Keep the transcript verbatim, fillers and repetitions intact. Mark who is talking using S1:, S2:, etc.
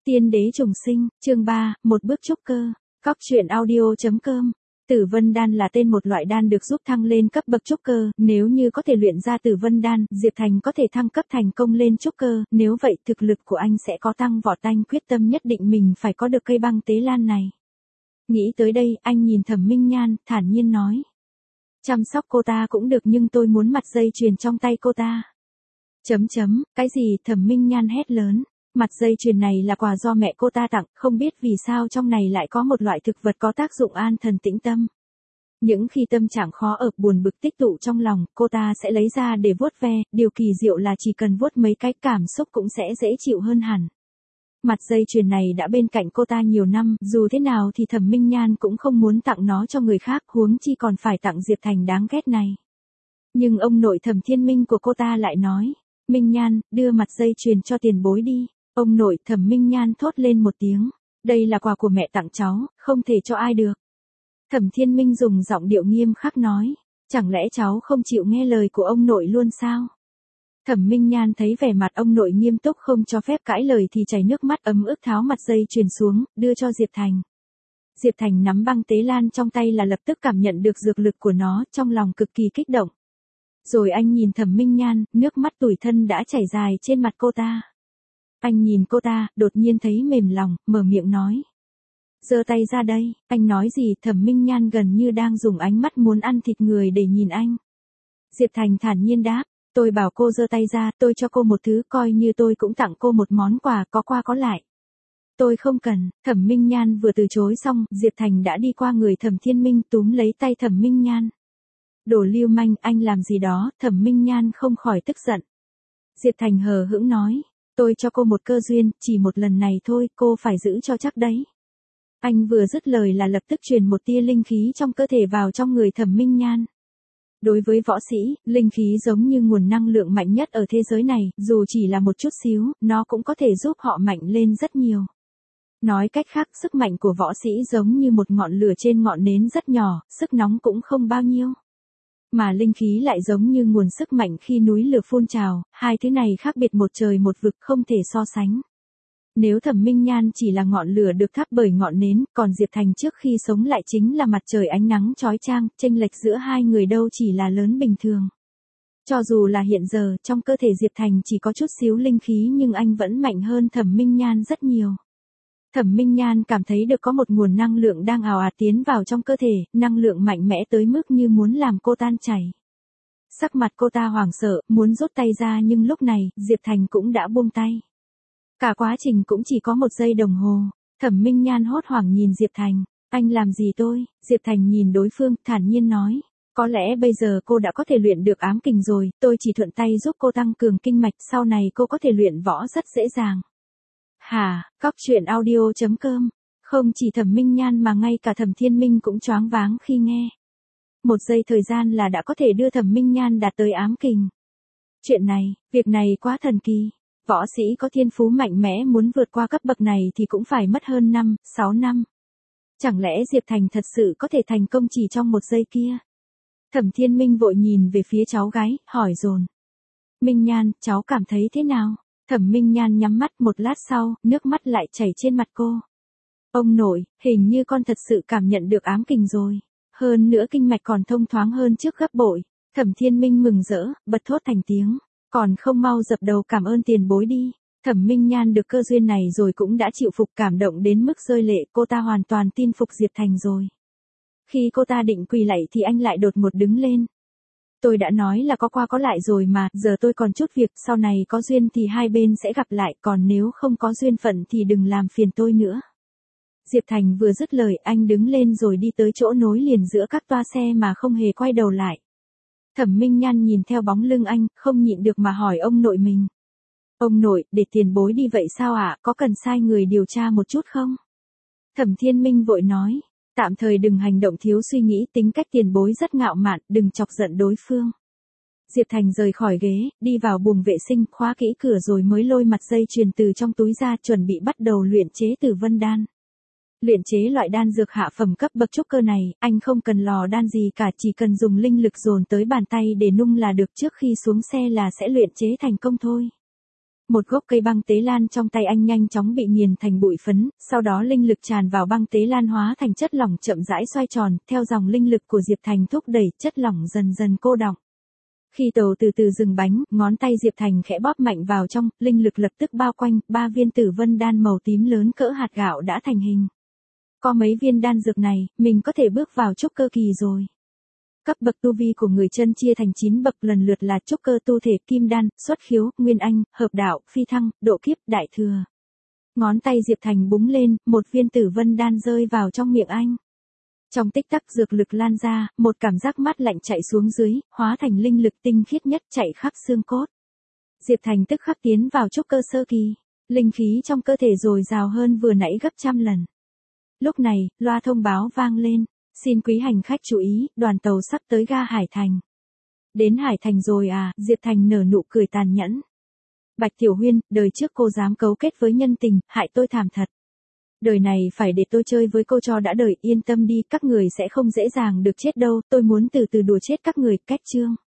S1: Tiên đế trùng sinh, chương ba, một bước trúc cơ. Cóc truyện audio.com. Tử Vân Đan là tên một loại đan được giúp thăng lên cấp bậc trúc cơ, nếu như có thể luyện ra Tử Vân Đan, Diệp Thành có thể thăng cấp thành công lên trúc cơ, nếu vậy thực lực của anh sẽ có tăng vọt, anh quyết tâm nhất định mình phải có được cây băng tế lan này. Nghĩ tới đây, anh nhìn Thẩm Minh Nhan, thản nhiên nói. Chăm sóc cô ta cũng được nhưng tôi muốn mặt dây chuyền trong tay cô ta. Chấm chấm, cái gì? Thẩm Minh Nhan hét lớn. Mặt dây chuyền này là quà do mẹ cô ta tặng, không biết vì sao trong này lại có một loại thực vật có tác dụng an thần tĩnh tâm. Những khi tâm trạng khó ở, buồn bực tích tụ trong lòng, cô ta sẽ lấy ra để vuốt ve, điều kỳ diệu là chỉ cần vuốt mấy cái cảm xúc cũng sẽ dễ chịu hơn hẳn. Mặt dây chuyền này đã bên cạnh cô ta nhiều năm, dù thế nào thì Thẩm Minh Nhan cũng không muốn tặng nó cho người khác, huống chi còn phải tặng Diệp Thành đáng ghét này. Nhưng ông nội Thẩm Thiên Minh của cô ta lại nói, Minh Nhan, đưa mặt dây chuyền cho tiền bối đi. Ông nội Thẩm Minh Nhan thốt lên một tiếng, đây là quà của mẹ tặng cháu, không thể cho ai được. Thẩm Thiên Minh dùng giọng điệu nghiêm khắc nói, chẳng lẽ cháu không chịu nghe lời của ông nội luôn sao? Thẩm Minh Nhan thấy vẻ mặt ông nội nghiêm túc không cho phép cãi lời thì chảy nước mắt ấm ức tháo mặt dây chuyền xuống, đưa cho Diệp Thành. Diệp Thành nắm băng tế lan trong tay là lập tức cảm nhận được dược lực của nó, trong lòng cực kỳ kích động. Rồi anh nhìn Thẩm Minh Nhan, nước mắt tủi thân đã chảy dài trên mặt cô ta. Anh nhìn cô ta, đột nhiên thấy mềm lòng, mở miệng nói. Giơ tay ra đây, anh nói gì? Thẩm Minh Nhan gần như đang dùng ánh mắt muốn ăn thịt người để nhìn anh. Diệp Thành thản nhiên đáp, tôi bảo cô giơ tay ra, tôi cho cô một thứ, coi như tôi cũng tặng cô một món quà, có qua có lại. Tôi không cần. Thẩm Minh Nhan vừa từ chối xong, Diệp Thành đã đi qua người Thẩm Thiên Minh túm lấy tay Thẩm Minh Nhan. Đồ lưu manh, anh làm gì đó? Thẩm Minh Nhan không khỏi tức giận. Diệp Thành hờ hững nói. Tôi cho cô một cơ duyên, chỉ một lần này thôi, cô phải giữ cho chắc đấy. Anh vừa dứt lời là lập tức truyền một tia linh khí trong cơ thể vào trong người Thẩm Minh Nhan. Đối với võ sĩ, linh khí giống như nguồn năng lượng mạnh nhất ở thế giới này, dù chỉ là một chút xíu, nó cũng có thể giúp họ mạnh lên rất nhiều. Nói cách khác, sức mạnh của võ sĩ giống như một ngọn lửa trên ngọn nến rất nhỏ, sức nóng cũng không bao nhiêu. Mà linh khí lại giống như nguồn sức mạnh khi núi lửa phun trào, hai thứ này khác biệt một trời một vực không thể so sánh. Nếu Thẩm Minh Nhan chỉ là ngọn lửa được thắp bởi ngọn nến, còn Diệp Thành trước khi sống lại chính là mặt trời ánh nắng chói chang, chênh lệch giữa hai người đâu chỉ là lớn bình thường. Cho dù là hiện giờ, trong cơ thể Diệp Thành chỉ có chút xíu linh khí nhưng anh vẫn mạnh hơn Thẩm Minh Nhan rất nhiều. Thẩm Minh Nhan cảm thấy được có một nguồn năng lượng đang ào ạt tiến vào trong cơ thể, năng lượng mạnh mẽ tới mức như muốn làm cô tan chảy. Sắc mặt cô ta hoảng sợ, muốn rút tay ra nhưng lúc này, Diệp Thành cũng đã buông tay. Cả quá trình cũng chỉ có một giây đồng hồ. Thẩm Minh Nhan hốt hoảng nhìn Diệp Thành, anh làm gì tôi? Diệp Thành nhìn đối phương, thản nhiên nói, có lẽ bây giờ cô đã có thể luyện được ám kình rồi, tôi chỉ thuận tay giúp cô tăng cường kinh mạch, sau này cô có thể luyện võ rất dễ dàng. Hả? Cóc truyện audio.com. Không chỉ Thẩm Minh Nhan mà ngay cả Thẩm Thiên Minh cũng choáng váng khi nghe. Một giây thời gian là đã có thể đưa Thẩm Minh Nhan đạt tới ám kình. Chuyện này, việc này quá thần kỳ. Võ sĩ có thiên phú mạnh mẽ muốn vượt qua cấp bậc này thì cũng phải mất hơn năm, sáu năm. Chẳng lẽ Diệp Thành thật sự có thể thành công chỉ trong một giây kia? Thẩm Thiên Minh vội nhìn về phía cháu gái, hỏi dồn. Minh Nhan, cháu cảm thấy thế nào? Thẩm Minh Nhan nhắm mắt, một lát sau, nước mắt lại chảy trên mặt cô. Ông nội, hình như con thật sự cảm nhận được ám kình rồi. Hơn nữa kinh mạch còn thông thoáng hơn trước gấp bội. Thẩm Thiên Minh mừng rỡ, bật thốt thành tiếng. Còn không mau dập đầu cảm ơn tiền bối đi. Thẩm Minh Nhan được cơ duyên này rồi cũng đã chịu phục, cảm động đến mức rơi lệ, cô ta hoàn toàn tin phục Diệp Thành rồi. Khi cô ta định quỳ lạy thì anh lại đột ngột đứng lên. Tôi đã nói là có qua có lại rồi mà, giờ tôi còn chút việc, sau này có duyên thì hai bên sẽ gặp lại, còn nếu không có duyên phận thì đừng làm phiền tôi nữa. Diệp Thành vừa dứt lời, anh đứng lên rồi đi tới chỗ nối liền giữa các toa xe mà không hề quay đầu lại. Thẩm Minh Nhan nhìn theo bóng lưng anh, không nhịn được mà hỏi ông nội mình. Ông nội, để tiền bối đi vậy sao ạ, có cần sai người điều tra một chút không? Thẩm Thiên Minh vội nói, tạm thời đừng hành động thiếu suy nghĩ, tính cách tiền bối rất ngạo mạn, đừng chọc giận đối phương. Diệp Thành rời khỏi ghế, đi vào buồng vệ sinh, khóa kỹ cửa rồi mới lôi mặt dây chuyền từ trong túi ra, chuẩn bị bắt đầu luyện chế Tử Vân Đan. Luyện chế loại đan dược hạ phẩm cấp bậc trúc cơ này, anh không cần lò đan gì cả, chỉ cần dùng linh lực dồn tới bàn tay để nung là được, trước khi xuống xe là sẽ luyện chế thành công thôi. Một gốc cây băng tế lan trong tay anh nhanh chóng bị nghiền thành bụi phấn, sau đó linh lực tràn vào băng tế lan hóa thành chất lỏng chậm rãi xoay tròn, theo dòng linh lực của Diệp Thành thúc đẩy, chất lỏng dần dần cô đọng. Khi tàu từ từ dừng bánh, ngón tay Diệp Thành khẽ bóp mạnh vào trong, linh lực lập tức bao quanh, ba viên tử vân đan màu tím lớn cỡ hạt gạo đã thành hình. Có mấy viên đan dược này, mình có thể bước vào trúc cơ kỳ rồi. Cấp bậc tu vi của người chân chia thành chín bậc lần lượt là trúc cơ tu thể, kim đan, xuất khiếu, nguyên anh, hợp đạo, phi thăng, độ kiếp, đại thừa. Ngón tay Diệp Thành búng lên, một viên tử vân đan rơi vào trong miệng anh. Trong tích tắc dược lực lan ra, một cảm giác mát lạnh chạy xuống dưới, hóa thành linh lực tinh khiết nhất chạy khắp xương cốt. Diệp Thành tức khắc tiến vào trúc cơ sơ kỳ, linh khí trong cơ thể dồi dào hơn vừa nãy gấp trăm lần. Lúc này, loa thông báo vang lên, xin quý hành khách chú ý, đoàn tàu sắp tới ga Hải Thành. Đến Hải Thành rồi à, Diệp Thành nở nụ cười tàn nhẫn. Bạch Tiểu Huyên, đời trước cô dám cấu kết với nhân tình, hại tôi thảm thật. Đời này phải để tôi chơi với cô cho đã đời, yên tâm đi, các người sẽ không dễ dàng được chết đâu, tôi muốn từ từ đùa chết các người, kết chương.